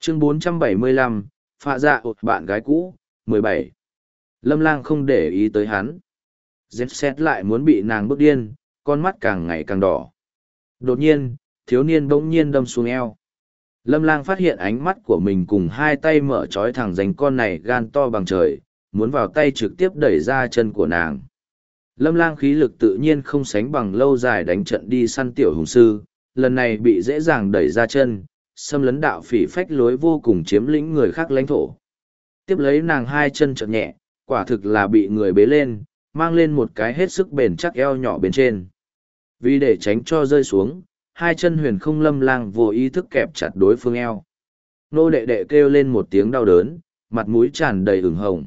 Chương 475, Phạ Dạ bạn gái cũ, 17. Lâm Lang không để ý tới hắn. Dép xét lại muốn bị nàng bức điên, con mắt càng ngày càng đỏ. Đột nhiên, thiếu niên bỗng nhiên đâm xuống eo. Lâm Lang phát hiện ánh mắt của mình cùng hai tay mở trói thẳng dành con này gan to bằng trời, muốn vào tay trực tiếp đẩy ra chân của nàng. Lâm Lang khí lực tự nhiên không sánh bằng lâu dài đánh trận đi săn tiểu hùng sư, lần này bị dễ dàng đẩy ra chân, xâm lấn đạo phỉ phách lối vô cùng chiếm lĩnh người khác lãnh thổ. Tiếp lấy nàng hai chân trợn nhẹ, quả thực là bị người bế lên, mang lên một cái hết sức bền chắc eo nhỏ bên trên. Vì để tránh cho rơi xuống, hai chân huyền không Lâm Lang vô ý thức kẹp chặt đối phương eo. Nô đệ đệ kêu lên một tiếng đau đớn, mặt mũi tràn đầy ửng hồng.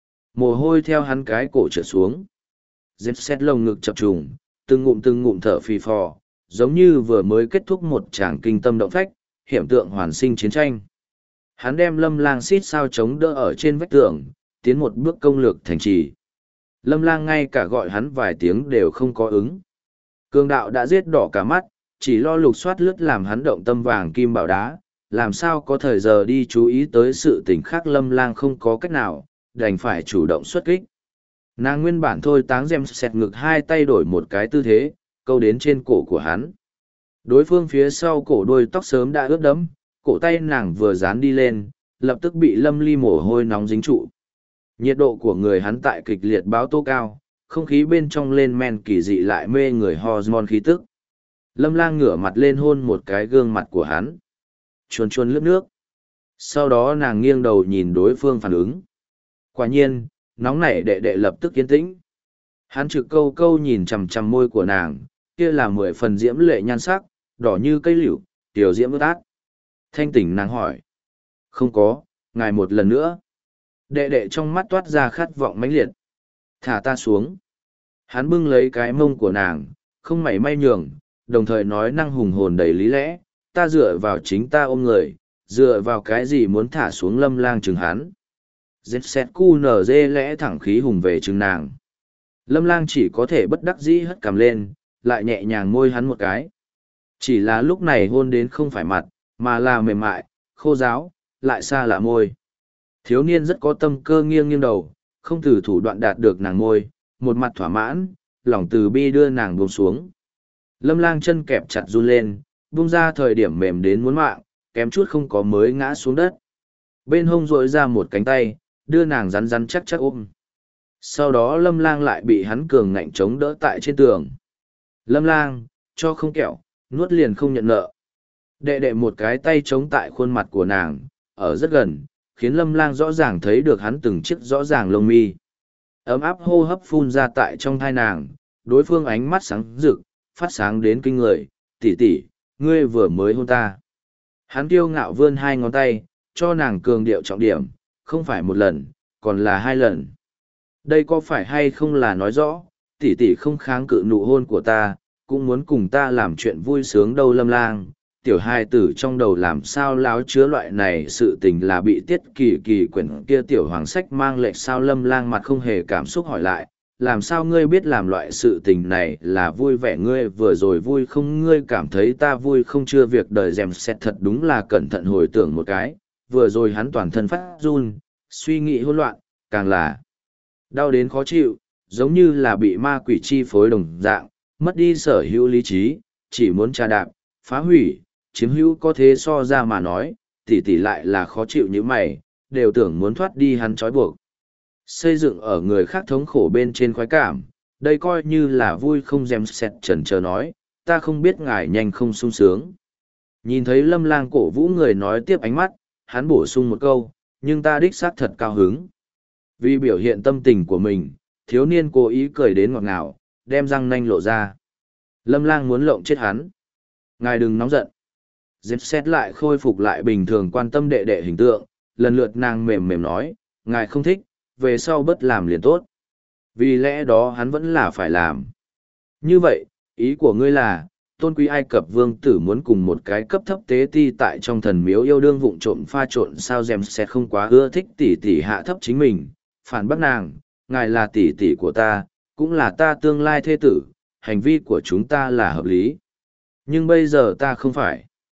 Mồ hôi theo hắn cái cổ trượt xuống. Dép xét lồng ngực chập trùng, từng ngụm thở phì phò, giống như vừa mới kết thúc một tràng kinh tâm động phách, hiểm tượng hoàn sinh chiến tranh. Hắn đem Lâm Lang xít sao chống đỡ ở trên vách tường, tiến một bước công lược thành trì. Lâm Lang ngay cả gọi hắn vài tiếng đều không có ứng. Cường đạo đã giết đỏ cả mắt, chỉ lo lục soát lướt làm hắn động tâm vàng kim bảo đá, làm sao có thời giờ đi chú ý tới sự tình khác. Lâm Lang không có cách nào, đành phải chủ động xuất kích. Nàng nguyên bản thôi táng dèm xẹt ngực, hai tay đổi một cái tư thế, câu đến trên cổ của hắn. Đối phương phía sau cổ đuôi tóc sớm đã ướt đẫm, cổ tay nàng vừa dán đi lên, lập tức bị Lâm Ly mồ hôi nóng dính trụ. Nhiệt độ của người hắn tại kịch liệt báo tố cao, không khí bên trong lên men kỳ dị lại mê người hormone khí tức. Lâm Lang ngửa mặt lên hôn một cái gương mặt của hắn. Chuồn chuồn lướt nước. Sau đó nàng nghiêng đầu nhìn đối phương phản ứng. Quả nhiên, nóng nảy đệ đệ lập tức yên tĩnh. Hắn trực câu câu nhìn chằm chằm môi của nàng, kia là 10 phần diễm lệ nhan sắc, đỏ như cây liễu, tiểu diễm ướt át. Thanh tỉnh nàng hỏi. Không có, ngài một lần nữa. Đệ đệ trong mắt toát ra khát vọng mãnh liệt. Thả ta xuống. Hắn bưng lấy cái mông của nàng, không mảy may nhường, đồng thời nói năng hùng hồn đầy lý lẽ, ta dựa vào chính ta ôm người, dựa vào cái gì muốn thả xuống Lâm Lang chừng hắn. Dết xét cu nở dê lẽ thẳng khí hùng về chừng nàng. Lâm Lang chỉ có thể bất đắc dĩ hất cằm lên, lại nhẹ nhàng môi hắn một cái. Chỉ là lúc này hôn đến không phải mặt, mà là mềm mại, khô ráo, lại xa lạ môi. Thiếu niên rất có tâm cơ, nghiêng nghiêng đầu, không từ thủ đoạn đạt được nàng môi, một mặt thỏa mãn, lòng từ bi đưa nàng buông xuống. Lâm Lang chân kẹp chặt run lên, buông ra thời điểm mềm đến muốn mạng, kém chút không có mới ngã xuống đất. Bên hông rỗi ra một cánh tay, đưa nàng rắn rắn chắc chắc ôm. Sau đó Lâm Lang lại bị hắn cường ngạnh chống đỡ tại trên tường. Lâm Lang, cho không kẹo, nuốt liền không nhận nợ. Đệ đệ một cái tay chống tại khuôn mặt của nàng, ở rất gần, khiến Lâm Lang rõ ràng thấy được hắn từng chiếc rõ ràng lông mi. Ấm áp hô hấp phun ra tại trong thai nàng, đối phương ánh mắt sáng rực, phát sáng đến kinh người. Tỷ tỷ, ngươi vừa mới hôn ta. Hắn kiêu ngạo vươn hai ngón tay, cho nàng cường điệu trọng điểm, không phải một lần, còn là 2 lần. Đây có phải hay không là nói rõ, tỷ tỷ không kháng cự nụ hôn của ta, cũng muốn cùng ta làm chuyện vui sướng đâu. Lâm Lang, tiểu hài tử trong đầu làm sao láo chứa loại này sự tình, là bị Tiết Kỳ Kỳ quyển kia tiểu hoàng sách mang lệch sao? Lâm Lang mặt không hề cảm xúc hỏi lại, làm sao ngươi biết làm loại sự tình này là vui vẻ? Ngươi vừa rồi vui không? Ngươi cảm thấy ta vui không? Chưa việc đời dèm xét thật đúng là cẩn thận hồi tưởng một cái, vừa rồi hắn toàn thân phát run, suy nghĩ hỗn loạn, càng là đau đến khó chịu, giống như là bị ma quỷ chi phối đồng dạng, mất đi sở hữu lý trí, chỉ muốn trà đạp, phá hủy, chiếm hữu. Có thế so ra mà nói, tỷ tỷ lại là khó chịu như mày, đều tưởng muốn thoát đi hắn trói buộc. Xây dựng ở người khác thống khổ bên trên khoái cảm, đây coi như là vui không? Dèm sẹt chần chờ nói, ta không biết ngài nhanh không sung sướng. Nhìn thấy Lâm Lang cổ vũ người nói tiếp ánh mắt, hắn bổ sung một câu, nhưng ta đích xác thật cao hứng. Vì biểu hiện tâm tình của mình, thiếu niên cố ý cười đến ngọt ngào, đem răng nanh lộ ra. Lâm Lang muốn lộng chết hắn. Ngài đừng nóng giận. Dép xét lại khôi phục lại bình thường, quan tâm đệ đệ hình tượng, lần lượt nàng mềm mềm nói, ngài không thích, về sau bớt làm liền tốt. Vì lẽ đó hắn vẫn là phải làm. Như vậy, ý của ngươi là, tôn quý Ai Cập vương tử muốn cùng một cái cấp thấp tế ti tại trong thần miếu yêu đương vụng trộm pha trộn sao? Dèm xét không quá ưa thích tỷ tỷ hạ thấp chính mình, phản bác nàng, ngài là tỷ tỷ của ta, cũng là ta tương lai thê tử, hành vi của chúng ta là hợp lý. Nhưng bây giờ ta không phải.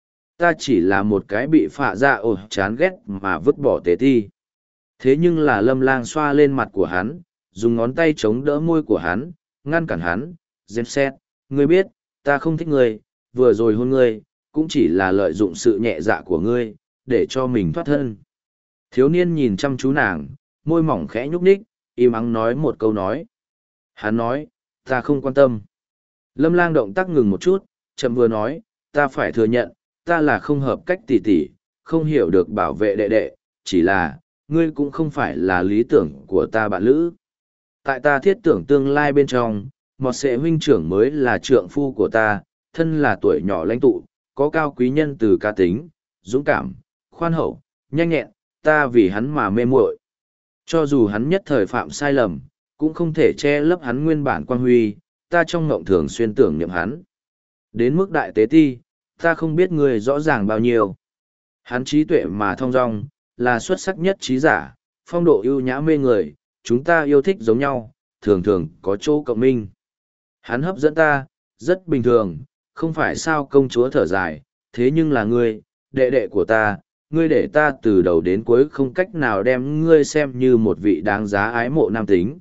ta chỉ là một cái bị phạ dạ ổ chán ghét mà vứt bỏ tế ti. Thế nhưng là Lâm Lang xoa lên mặt của hắn, dùng ngón tay chống đỡ môi của hắn, ngăn cản hắn. Dêm xét, ngươi biết, ta không thích ngươi, vừa rồi hôn ngươi, cũng chỉ là lợi dụng sự nhẹ dạ của ngươi, để cho mình thoát thân. Thiếu niên nhìn chăm chú nàng, môi mỏng khẽ nhúc nhích, im ắng nói một câu nói. Hắn nói, ta không quan tâm. Lâm Lang động tác ngừng một chút, chậm vừa nói, ta phải thừa nhận, ta là không hợp cách tỉ tỉ, không hiểu được bảo vệ đệ đệ, chỉ là, ngươi cũng không phải là lý tưởng của ta bạn lữ. Tại ta thiết tưởng tương lai bên trong, một sệ huynh trưởng mới là trượng phu của ta, thân là tuổi nhỏ lãnh tụ, có cao quý nhân từ cá tính, dũng cảm, khoan hậu, nhanh nhẹn, ta vì hắn mà mê muội. Cho dù hắn nhất thời phạm sai lầm, cũng không thể che lấp hắn nguyên bản quang huy, ta trong ngộng thường xuyên tưởng niệm hắn. Đến mức đại tế ti, ta không biết người rõ ràng bao nhiêu. Hắn trí tuệ mà thong dong, là xuất sắc nhất trí giả, phong độ ưu nhã mê người, chúng ta yêu thích giống nhau, thường thường có chỗ cộng minh. Hắn hấp dẫn ta, rất bình thường, không phải sao công chúa thở dài, thế nhưng là ngươi, đệ đệ của ta, ngươi để ta từ đầu đến cuối không cách nào đem ngươi xem như một vị đáng giá ái mộ nam tính.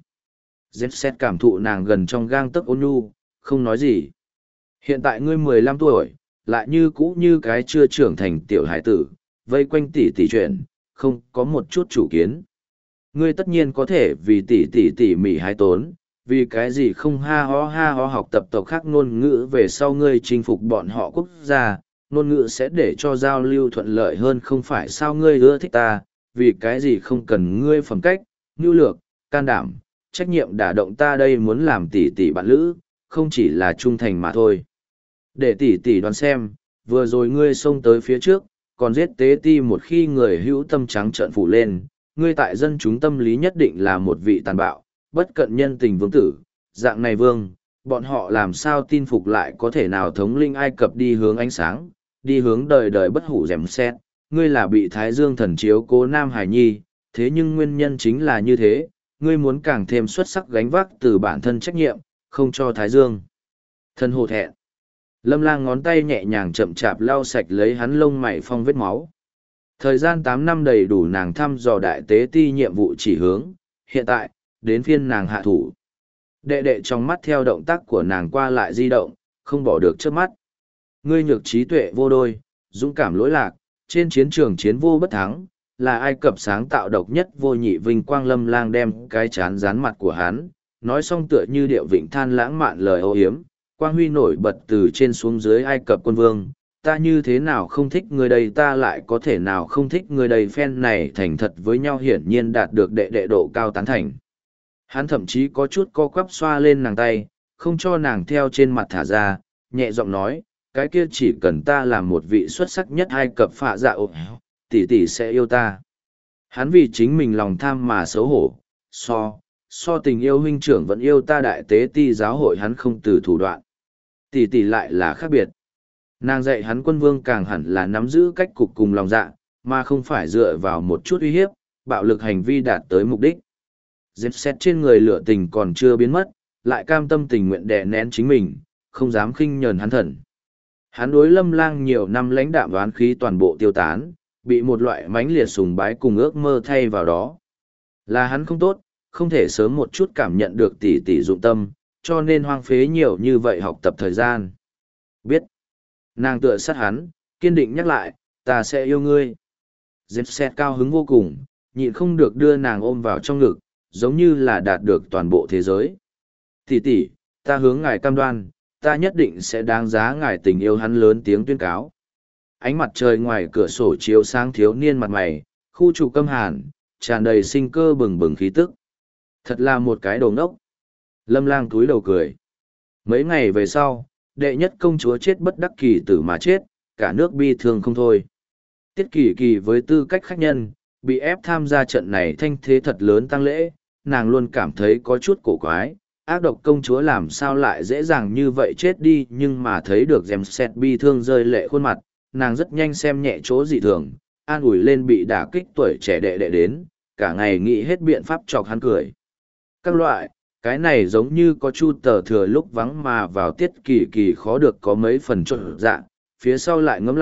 Zed cảm thụ nàng gần trong gang tấc ôn nhu, không nói gì. Hiện tại ngươi 15 tuổi, lại như cũ như cái chưa trưởng thành tiểu hải tử, vây quanh tỷ tỷ chuyện, không có một chút chủ kiến. Ngươi tất nhiên có thể vì tỷ tỷ tỉ mỉ hái tốn, vì cái gì không ha ho học tập tộc khác ngôn ngữ về sau ngươi chinh phục bọn họ quốc gia, ngôn ngữ sẽ để cho giao lưu thuận lợi hơn không phải sao ngươi ưa thích ta, vì cái gì không cần ngươi phẩm cách, nhu lược, can đảm, trách nhiệm đả động ta đây muốn làm tỷ tỷ bạn lữ, không chỉ là trung thành mà thôi. Để tỷ tỷ đoán xem, vừa rồi ngươi xông tới phía trước, còn giết tế ti một khi người hữu tâm trắng trợn phủ lên, ngươi tại dân chúng tâm lý nhất định là một vị tàn bạo, bất cận nhân tình vương tử, dạng này vương, bọn họ làm sao tin phục lại có thể nào thống linh Ai Cập đi hướng ánh sáng, đi hướng đời đời bất hủ rèm xét, ngươi là bị Thái Dương thần chiếu cố Nam Hải Nhi, thế nhưng nguyên nhân chính là như thế, ngươi muốn càng thêm xuất sắc gánh vác từ bản thân trách nhiệm, không cho Thái Dương thần hổ thẹn. Lâm Lang ngón tay nhẹ nhàng chậm chạp lau sạch lấy hắn lông mày phong vết máu. Thời gian 8 năm đầy đủ nàng thăm dò đại tế ti nhiệm vụ chỉ hướng, hiện tại, đến phiên nàng hạ thủ. Đệ đệ trong mắt theo động tác của nàng qua lại di động, không bỏ được trước mắt. Ngươi nhược trí tuệ vô đôi, dũng cảm lỗi lạc, trên chiến trường chiến vô bất thắng, là Ai Cập sáng tạo độc nhất vô nhị vinh quang. Lâm Lang đem cái chán dán mặt của hắn, nói xong tựa như điệu vịnh than lãng mạn lời ô hiếm, quang huy nổi bật từ trên xuống dưới Ai Cập quân vương. Ta như thế nào không thích người đây, ta lại có thể nào không thích người đây. Phen này thành thật với nhau hiển nhiên đạt được đệ đệ độ cao tán thành. Hắn thậm chí có chút co quắp xoa lên nàng tay, không cho nàng theo trên mặt thả ra, nhẹ giọng nói, cái kia chỉ cần ta làm một vị xuất sắc nhất Ai Cập phạ dạ ộp, tỷ tỷ sẽ yêu ta. Hắn vì chính mình lòng tham mà xấu hổ, so tình yêu huynh trưởng vẫn yêu ta. Đại tế ti giáo hội hắn không từ thủ đoạn. Tỷ tỷ lại là khác biệt. Nàng dạy hắn quân vương càng hẳn là nắm giữ cách cục cùng lòng dạ, mà không phải dựa vào một chút uy hiếp, bạo lực hành vi đạt tới mục đích. Dẹp xét trên người lửa tình còn chưa biến mất, lại cam tâm tình nguyện đè nén chính mình, không dám khinh nhờn hắn thần. Hắn đối Lâm Lang nhiều năm lãnh đạm đoán khí toàn bộ tiêu tán, bị một loại mãnh liệt sùng bái cùng ước mơ thay vào đó. Là hắn không tốt, không thể sớm một chút cảm nhận được tỷ tỷ dụng tâm, cho nên hoang phế nhiều như vậy học tập thời gian. Biết. Nàng tựa sát hắn, kiên định nhắc lại, ta sẽ yêu ngươi. Dẹp xét cao hứng vô cùng, nhịn không được đưa nàng ôm vào trong ngực, giống như là đạt được toàn bộ thế giới. Tỷ tỷ, ta hướng ngài cam đoan, ta nhất định sẽ đáng giá ngài tình yêu. Hắn lớn tiếng tuyên cáo. Ánh mặt trời ngoài cửa sổ chiếu sáng thiếu niên mặt mày, khu trục câm hàn, tràn đầy sinh cơ bừng bừng khí tức. Thật là một cái đồ ngốc. Lâm Lang túi đầu cười. Mấy ngày về sau, đệ nhất công chúa chết bất đắc kỳ tử mà chết, cả nước bi thương không thôi. Tiết Kỳ Kỳ với tư cách khách nhân, bị ép tham gia trận này thanh thế thật lớn tang lễ, nàng luôn cảm thấy có chút cổ quái, ác độc công chúa làm sao lại dễ dàng như vậy chết đi. Nhưng mà thấy được Ramset bi thương rơi lệ khuôn mặt, nàng rất nhanh xem nhẹ chỗ dị thường, an ủi lên bị đả kích tuổi trẻ đệ đệ đến, cả ngày nghĩ hết biện pháp chọc hắn cười. Các loại, cái này giống như có chu tờ thừa lúc vắng mà vào. Tiết Kỳ Kỳ khó được có mấy phần trộn dạ, phía sau lại ngẫm lại,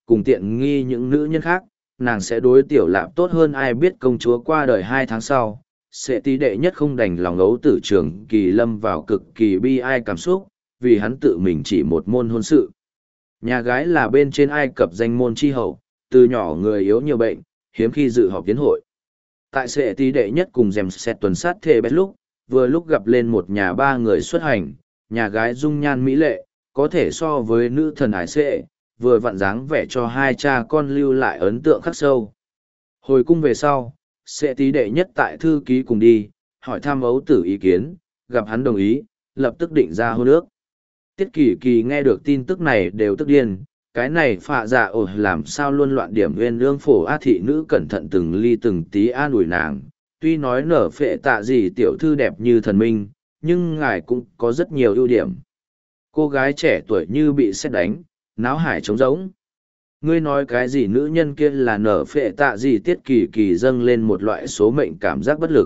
cùng tiện nghi những nữ nhân khác, nàng sẽ đối tiểu lạp tốt hơn. Ai biết công chúa qua đời 2 tháng sau, sẽ tí đệ nhất không đành lòng ấu tử Trường Kỳ lâm vào cực kỳ bi ai cảm xúc, vì hắn tự mình chỉ một môn hôn sự. Nhà gái là bên trên Ai Cập danh môn chi hậu, từ nhỏ người yếu nhiều bệnh, hiếm khi dự họp tiến hội. Tại sẽ tí đệ nhất cùng dèm xét tuần sát thề bét lúc, vừa lúc gặp lên một nhà 3 người xuất hành, nhà gái dung nhan mỹ lệ, có thể so với nữ thần ái sệ, vừa vặn dáng vẻ cho 2 cha con lưu lại ấn tượng khắc sâu. Hồi cung về sau, sẽ tí đệ nhất tại thư ký cùng đi, hỏi thăm ấu tử ý kiến, gặp hắn đồng ý, lập tức định ra hôn ước. Tiết Kỳ Kỳ nghe được tin tức này đều tức điên, cái này phạ dạ ổi làm sao luôn loạn điểm nguyên lương phổ á thị nữ cẩn thận từng ly từng tí an ủi nàng, tuy nói nở phệ tạ gì tiểu thư đẹp như thần minh, nhưng ngài cũng có rất nhiều ưu điểm. Cô gái trẻ tuổi như bị sét đánh, náo hải trống rỗng. Ngươi nói cái gì nữ nhân kia là nở phệ tạ gì? Tiết Kỳ Kỳ dâng lên một loại số mệnh cảm giác bất lực.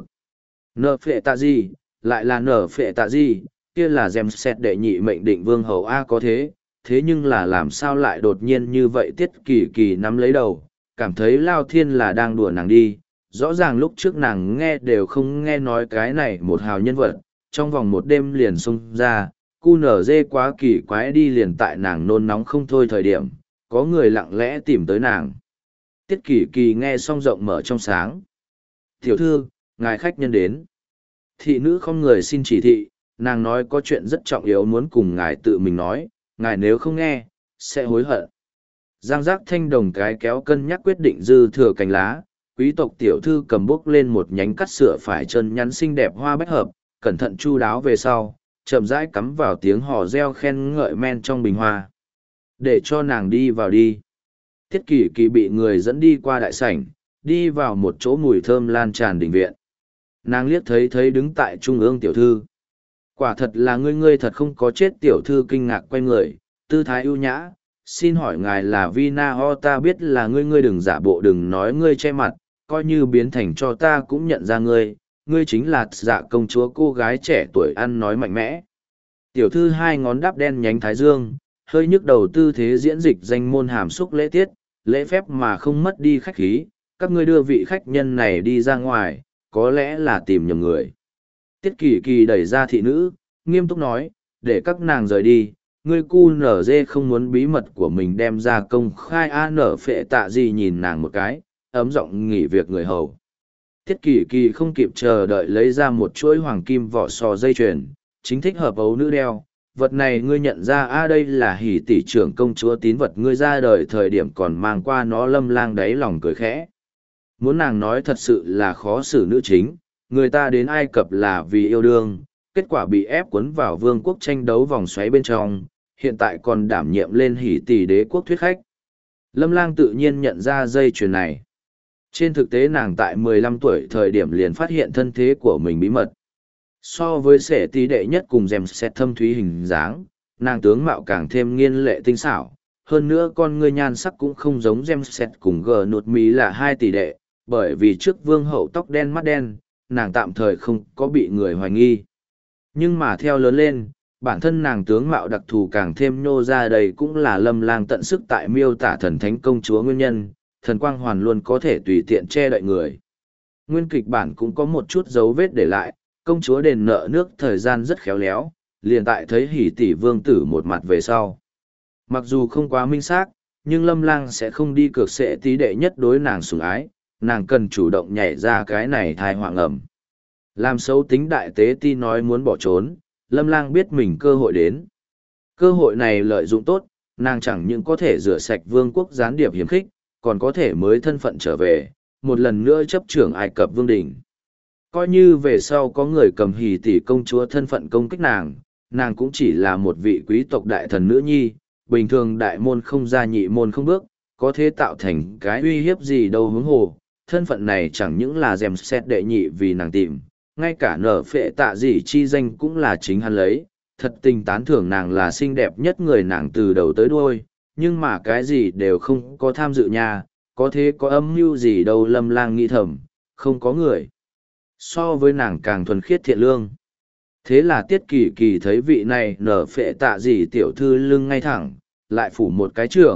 Nở phệ tạ gì, lại là nở phệ tạ gì, kia là dèm xét đệ nhị mệnh định vương hầu A có thế nhưng là làm sao lại đột nhiên như vậy? Tiết Kỳ Kỳ nắm lấy đầu, cảm thấy Lao Thiên là đang đùa nàng đi, rõ ràng lúc trước nàng nghe đều không nghe nói cái này một hào nhân vật, trong vòng một đêm liền xông ra, cu nở dê quá kỳ quái đi. Liền tại nàng nôn nóng không thôi thời điểm, có người lặng lẽ tìm tới nàng. Tiết Kỳ Kỳ nghe xong rộng mở trong sáng. Tiểu thư, ngài khách nhân đến. Thị nữ không người xin chỉ thị, nàng nói có chuyện rất trọng yếu muốn cùng ngài tự mình nói, ngài nếu không nghe, sẽ hối hận. Giang giác thanh đồng cái kéo cân nhắc quyết định dư thừa cành lá, quý tộc tiểu thư cầm bốc lên một nhánh cắt sửa phải chân nhắn xinh đẹp hoa bách hợp, cẩn thận chu đáo về sau, chậm rãi cắm vào tiếng hò reo khen ngợi men trong bình hoa. Để cho nàng đi vào đi. Tiết Kỳ Kỳ bị người dẫn đi qua đại sảnh, đi vào một chỗ mùi thơm lan tràn đình viện. Nàng liếc thấy đứng tại trung ương tiểu thư. Quả thật là ngươi thật không có chết. Tiểu thư kinh ngạc quay người, tư thái ưu nhã. Xin hỏi ngài là Vina Ho? Ta biết là ngươi đừng giả bộ, đừng nói ngươi che mặt, coi như biến thành cho ta cũng nhận ra ngươi chính là Dạ công chúa. Cô gái trẻ tuổi ăn nói mạnh mẽ. Tiểu thư 2 ngón đắp đen nhánh thái dương, hơi nhức đầu tư thế diễn dịch danh môn hàm xúc lễ tiết, lễ phép mà không mất đi khách khí. Các ngươi đưa vị khách nhân này đi ra ngoài, có lẽ là tìm nhầm người. Tiết Kỳ Kỳ đẩy ra thị nữ, nghiêm túc nói, để các nàng rời đi. Ngươi cu nở dê không muốn bí mật của mình đem ra công khai. A nở phệ tạ gì nhìn nàng một cái, ấm giọng nghỉ việc người hầu. Tiết Kỳ Kỳ không kịp chờ đợi lấy ra một chuỗi hoàng kim vỏ sò dây chuyền, chính thích hợp ấu nữ đeo. Vật này ngươi nhận ra? Đây là Hỉ tỷ trưởng công chúa tín vật, ngươi ra đời thời điểm còn mang qua nó. Lâm Lang đáy lòng cười khẽ. Muốn nàng nói thật sự là khó xử nữ chính, người ta đến Ai Cập là vì yêu đương, kết quả bị ép cuốn vào vương quốc tranh đấu vòng xoáy bên trong, hiện tại còn đảm nhiệm lên Hỉ tỷ đế quốc thuyết khách. Lâm Lang tự nhiên nhận ra dây chuyền này. Trên thực tế nàng tại 15 tuổi thời điểm liền phát hiện thân thế của mình bí mật. So với sẻ tí đệ nhất cùng dèm xét thâm thúy hình dáng, nàng tướng mạo càng thêm nghiên lệ tinh xảo. Hơn nữa con ngươi nhan sắc cũng không giống dèm xét cùng gờ nụt mí là 2 tỷ đệ, bởi vì trước vương hậu tóc đen mắt đen, nàng tạm thời không có bị người hoài nghi. Nhưng mà theo lớn lên, bản thân nàng tướng mạo đặc thù càng thêm nhô ra, đây cũng là Lâm Lang tận sức tại miêu tả thần thánh công chúa nguyên nhân, thần quang hoàn luôn có thể tùy tiện che đậy người. Nguyên kịch bản cũng có một chút dấu vết để lại, công chúa đền nợ nước thời gian rất khéo léo, liền tại thấy Hỉ tỷ vương tử một mặt về sau. Mặc dù không quá minh xác, nhưng Lâm Lang sẽ không đi cược sẽ tí đệ nhất đối nàng sủng ái, nàng cần chủ động nhảy ra cái này thai họa ngầm. Làm xấu tính đại tế ti nói muốn bỏ trốn, Lâm Lang biết mình cơ hội đến. Cơ hội này lợi dụng tốt, nàng chẳng những có thể rửa sạch vương quốc gián điệp hiểm khích, còn có thể mới thân phận trở về, một lần nữa chấp trưởng Ai Cập vương đình. Coi như về sau có người cầm Hỉ tỷ công chúa thân phận công kích nàng, nàng cũng chỉ là một vị quý tộc đại thần nữ nhi, bình thường đại môn không ra nhị môn không bước, có thể tạo thành cái uy hiếp gì đâu. Huống hồ, thân phận này chẳng những là dèm xét đệ nhị vì nàng tìm, ngay cả nở phệ tạ gì chi danh cũng là chính hắn lấy, thật tình tán thưởng nàng là xinh đẹp nhất người nàng từ đầu tới đuôi, nhưng mà cái gì đều không có tham dự nha, có thế có âm mưu gì đâu. Lâm Lang nghĩ thầm, không có người so với nàng càng thuần khiết thiện lương. Thế là Tiết Kỳ Kỳ thấy vị này nở phệ tạ gì tiểu thư lưng ngay thẳng, lại phủ một cái trưởng,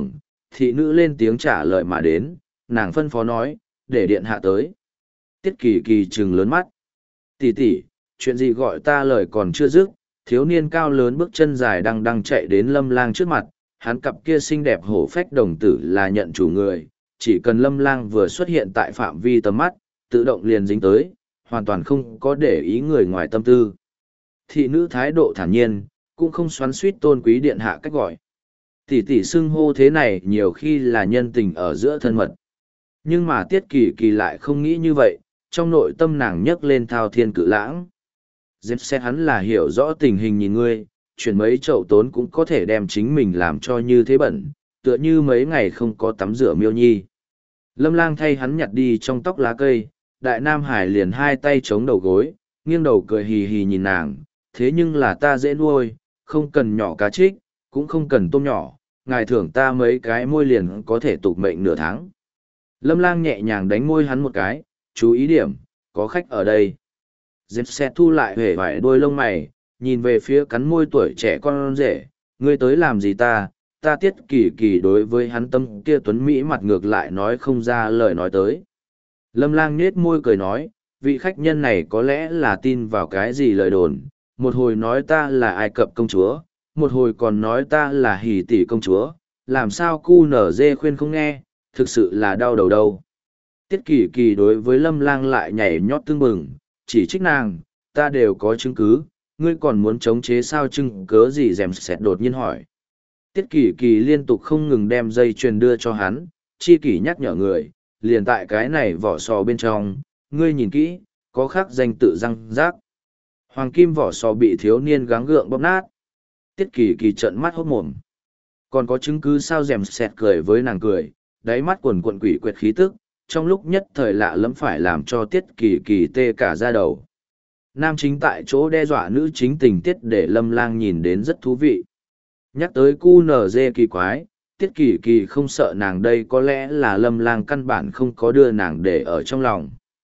thị nữ lên tiếng trả lời mà đến, nàng phân phó nói, để điện hạ tới. Tiết Kỳ Kỳ trừng lớn mắt. Tỷ tỷ, chuyện gì gọi ta lời còn chưa dứt, thiếu niên cao lớn bước chân dài đang đang chạy đến Lâm Lang trước mặt, hắn cặp kia xinh đẹp hổ phách đồng tử là nhận chủ người, chỉ cần Lâm Lang vừa xuất hiện tại phạm vi tầm mắt, tự động liền dính tới, hoàn toàn không có để ý người ngoài tâm tư. Thị nữ thái độ thản nhiên, cũng không xoắn suýt tôn quý điện hạ cách gọi. Tỷ tỷ xưng hô thế này nhiều khi là nhân tình ở giữa thân mật. Nhưng mà Tiết Kỳ Kỳ lại không nghĩ như vậy, trong nội tâm nàng nhấc lên thao thiên cự lãng. Dẹp xét hắn là hiểu rõ tình hình nhìn ngươi, chuyển mấy chậu tốn cũng có thể đem chính mình làm cho như thế bẩn, tựa như mấy ngày không có tắm rửa miêu nhi. Lâm Lang thay hắn nhặt đi trong tóc lá cây, Đại Nam Hải liền hai tay chống đầu gối, nghiêng đầu cười hì hì nhìn nàng, thế nhưng là ta dễ nuôi, không cần nhỏ cá trích, cũng không cần tôm nhỏ, ngài thưởng ta mấy cái môi liền có thể tục mệnh nửa tháng. Lâm Lang nhẹ nhàng đánh môi hắn một cái, chú ý điểm, có khách ở đây. Dẹp xe thu lại hề vải đôi lông mày, nhìn về phía cắn môi tuổi trẻ con rể, ngươi tới làm gì ta Tiết Kỳ Kỳ đối với hắn tâm kia tuấn Mỹ mặt ngược lại nói không ra lời nói tới. Lâm Lang nhếch môi cười nói, vị khách nhân này có lẽ là tin vào cái gì lời đồn, một hồi nói ta là Ai Cập công chúa, một hồi còn nói ta là Hỉ Tỷ công chúa, làm sao cu nở dê khuyên không nghe, thực sự là đau đầu đâu. Tiết Kỳ Kỳ đối với Lâm Lang lại nhảy nhót tương bừng, chỉ trích nàng, ta đều có chứng cứ, ngươi còn muốn chống chế sao chứng cớ gì dèm sẹt đột nhiên hỏi. Tiết Kỳ Kỳ liên tục không ngừng đem dây chuyền đưa cho hắn, chi kỷ nhắc nhở người, liền tại cái này vỏ sò bên trong, ngươi nhìn kỹ, có khắc danh tự răng rác. Hoàng kim vỏ sò bị thiếu niên gắng gượng bóp nát. Tiết Kỳ Kỳ trợn mắt hốt mồm. Còn có chứng cứ sao dèm sẹt cười với nàng cười, đáy mắt quần quận quỷ quyệt khí tức, trong lúc nhất thời lạ lẫm phải làm cho Tiết Kỳ Kỳ tê cả da đầu. Nam chính tại chỗ đe dọa nữ chính tình tiết để Lâm Lang nhìn đến rất thú vị. Nhắc tới cu nở dê kỳ quái, Tiết Kỳ Kỳ không sợ nàng đây có lẽ là Lâm Lang căn bản không có đưa nàng để ở trong lòng.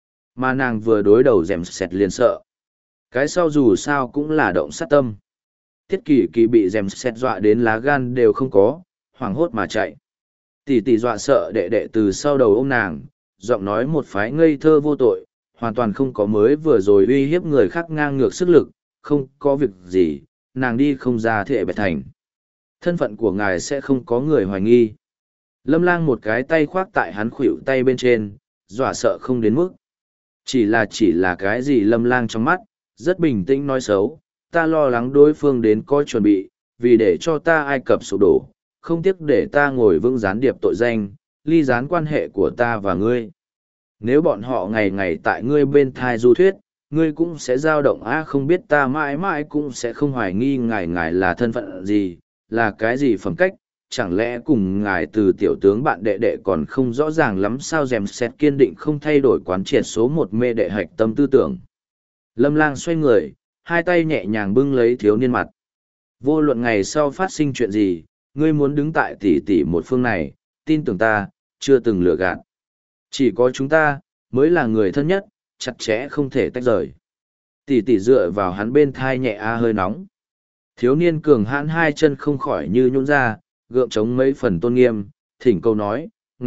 Mà nàng vừa đối đầu dèm sẹt liền sợ. Cái sau dù sao cũng là động sát tâm. Tiết Kỳ Kỳ bị dèm sẹt dọa đến lá gan đều không có, hoảng hốt mà chạy. Tỷ tỷ dọa sợ đệ đệ từ sau đầu ôm nàng, giọng nói một phái ngây thơ vô tội, hoàn toàn không có mới vừa rồi uy hiếp người khác ngang ngược sức lực, không có việc gì, nàng đi không ra Thệ Bạch Thành. Thân phận của ngài sẽ không có người hoài nghi. Lâm Lang một cái tay khoác tại hắn khuỷu tay bên trên, dọa sợ không đến mức. Chỉ là cái gì Lâm Lang trong mắt, rất bình tĩnh nói xấu, ta lo lắng đối phương đến có chuẩn bị, vì để cho ta Ai Cập sụp đổ, không tiếc để ta ngồi vững gián điệp tội danh, ly gián quan hệ của ta và ngươi. Nếu bọn họ ngày ngày tại ngươi bên thai du thuyết, ngươi cũng sẽ dao động không biết ta mãi mãi cũng sẽ không hoài nghi ngài là thân phận gì, là cái gì phẩm cách, chẳng lẽ cùng ngài từ tiểu tướng bạn đệ đệ còn không rõ ràng lắm sao dèm xét kiên định không thay đổi quán triệt số một mê đệ hạch tâm tư tưởng. Lâm Lang xoay người, hai tay nhẹ nhàng bưng lấy thiếu niên mặt. Vô luận ngày sau phát sinh chuyện gì, ngươi muốn đứng tại tỷ tỷ một phương này, tin tưởng ta, chưa từng lừa gạt. Chỉ có chúng ta, mới là người thân nhất, chặt chẽ không thể tách rời. Tỷ tỷ dựa vào hắn bên thai nhẹ hơi nóng. Thiếu niên cường hãn hai chân không khỏi như nhũn ra, gượng chống mấy phần tôn nghiêm, thỉnh câu nói,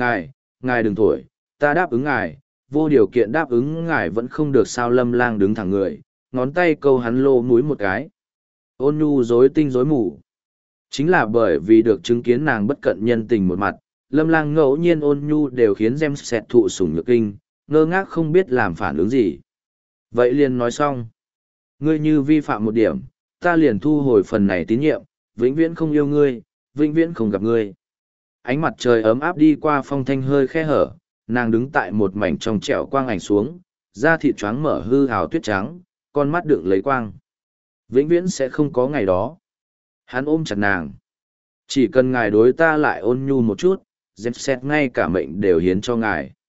ngài đừng thổi, ta đáp ứng ngài, vô điều kiện đáp ứng ngài vẫn không được sao. Lâm Lang đứng thẳng người, ngón tay câu hắn lô mũi một cái. Ôn nhu rối tinh rối mù. Chính là bởi vì được chứng kiến nàng bất cận nhân tình một mặt, Lâm Lang ngẫu nhiên ôn nhu đều khiến Gem Sẹt thụ sủng nhược kinh, ngơ ngác không biết làm phản ứng gì. Vậy liền nói xong. Ngươi như vi phạm một điểm, ta liền thu hồi phần này tín nhiệm, vĩnh viễn không yêu ngươi, vĩnh viễn không gặp ngươi. Ánh mặt trời ấm áp đi qua phong thanh hơi khe hở, nàng đứng tại một mảnh trong trẻo quang ảnh xuống, da thịt choáng mở hư hào tuyết trắng, con mắt đựng lấy quang. Vĩnh viễn sẽ không có ngày đó. Hắn ôm chặt nàng. Chỉ cần ngài đối ta lại ôn nhu một chút, dẹp xét ngay cả mệnh đều hiến cho ngài.